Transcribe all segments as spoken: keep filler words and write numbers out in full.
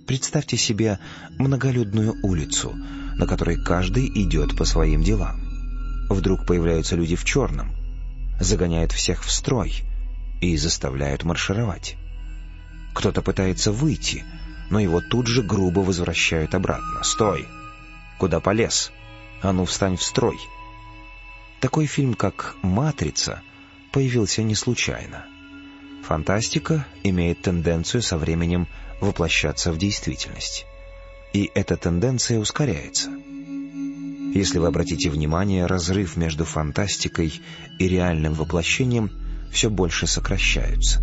Представьте себе многолюдную улицу, на которой каждый идет по своим делам. Вдруг появляются люди в черном, загоняют всех в строй и заставляют маршировать. Кто-то пытается выйти, но его тут же грубо возвращают обратно. «Стой! Куда полез? А ну, встань в строй!» Такой фильм, как «Матрица», появился не случайно. Фантастика имеет тенденцию со временем воплощаться в действительность. И эта тенденция ускоряется. Если вы обратите внимание, разрыв между фантастикой и реальным воплощением все больше сокращается.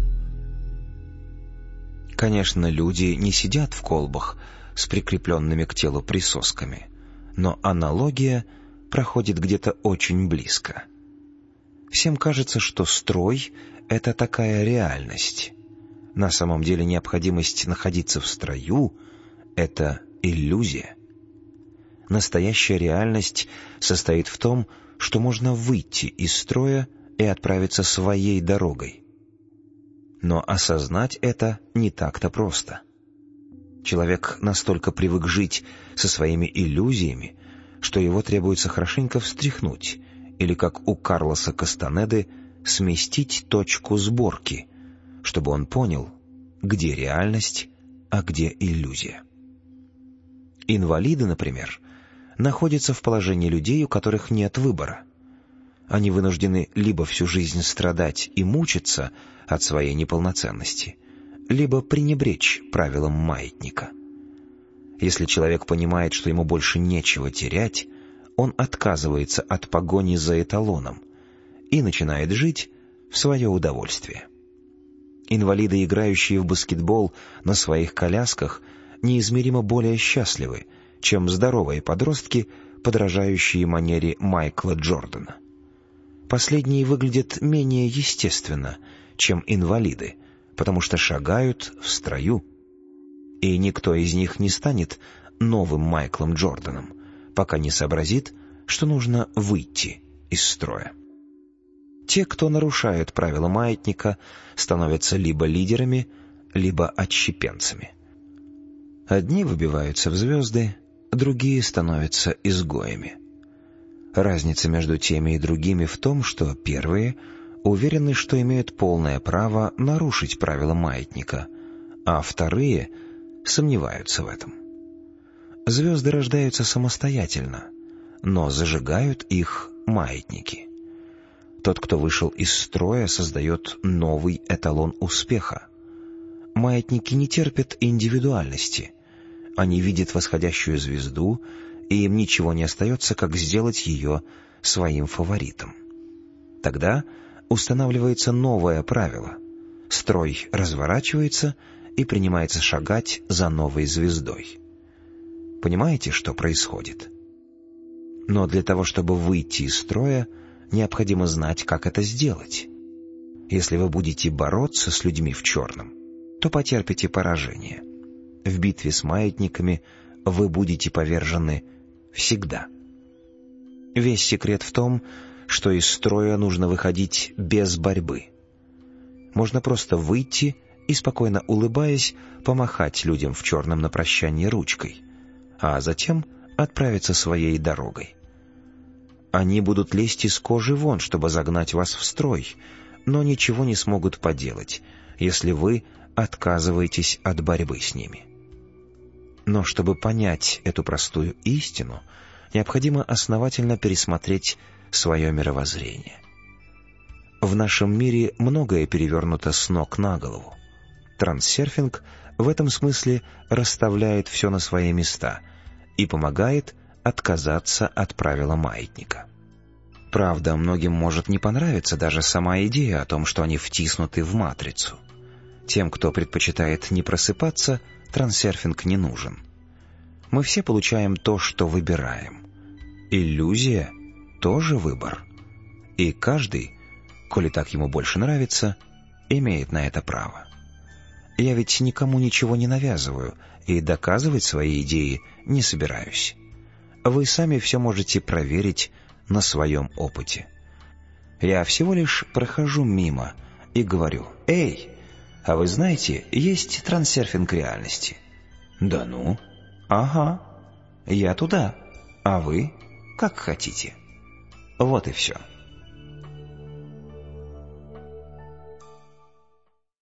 Конечно, люди не сидят в колбах с прикрепленными к телу присосками, но аналогия проходит где-то очень близко. Всем кажется, что строй — это такая реальность. На самом деле необходимость находиться в строю — это иллюзия. Настоящая реальность состоит в том, что можно выйти из строя и отправиться своей дорогой. Но осознать это не так-то просто. Человек настолько привык жить со своими иллюзиями, что его требуется хорошенько встряхнуть, или, как у Карлоса Кастанеды, сместить точку сборки, чтобы он понял, где реальность, а где иллюзия. Инвалиды, например, находятся в положении людей, у которых нет выбора. Они вынуждены либо всю жизнь страдать и мучиться от своей неполноценности, либо пренебречь правилам маятника. Если человек понимает, что ему больше нечего терять, он отказывается от погони за эталоном и начинает жить в свое удовольствие. Инвалиды, играющие в баскетбол на своих колясках, неизмеримо более счастливы, чем здоровые подростки, подражающие манере Майкла Джордана. Последние выглядят менее естественно, чем инвалиды, потому что шагают в строю. И никто из них не станет новым Майклом Джорданом, пока не сообразит, что нужно выйти из строя. Те, кто нарушает правила маятника, становятся либо лидерами, либо отщепенцами. Одни выбиваются в звезды, другие становятся изгоями. Разница между теми и другими в том, что первые уверены, что имеют полное право нарушить правила маятника, а вторые сомневаются в этом. Звезды рождаются самостоятельно, но зажигают их маятники. Тот, кто вышел из строя, создает новый эталон успеха. Маятники не терпят индивидуальности. Они видят восходящую звезду, и им ничего не остается, как сделать ее своим фаворитом. Тогда устанавливается новое правило. Строй разворачивается и принимается шагать за новой звездой. Понимаете, что происходит? Но для того, чтобы выйти из строя, необходимо знать, как это сделать. Если вы будете бороться с людьми в черном, то потерпите поражение. В битве с маятниками вы будете повержены всегда. Весь секрет в том, что из строя нужно выходить без борьбы. Можно просто выйти и, спокойно улыбаясь, помахать людям в черном на прощание ручкой, а затем отправиться своей дорогой. Они будут лезть из кожи вон, чтобы загнать вас в строй, но ничего не смогут поделать, если вы отказываетесь от борьбы с ними. Но чтобы понять эту простую истину, необходимо основательно пересмотреть свое мировоззрение. В нашем мире многое перевернуто с ног на голову. Трансерфинг в этом смысле расставляет все на свои места и помогает отказаться от правила маятника. Правда, многим может не понравиться даже сама идея о том, что они втиснуты в матрицу. Тем, кто предпочитает не просыпаться, трансерфинг не нужен. Мы все получаем то, что выбираем. Иллюзия — тоже выбор. И каждый, коли так ему больше нравится, имеет на это право. Я ведь никому ничего не навязываю и доказывать свои идеи не собираюсь. Вы сами все можете проверить на своем опыте. Я всего лишь прохожу мимо и говорю: «Эй, а вы знаете, есть трансерфинг реальности». Да ну? Ага. Я туда, а вы как хотите. Вот и все.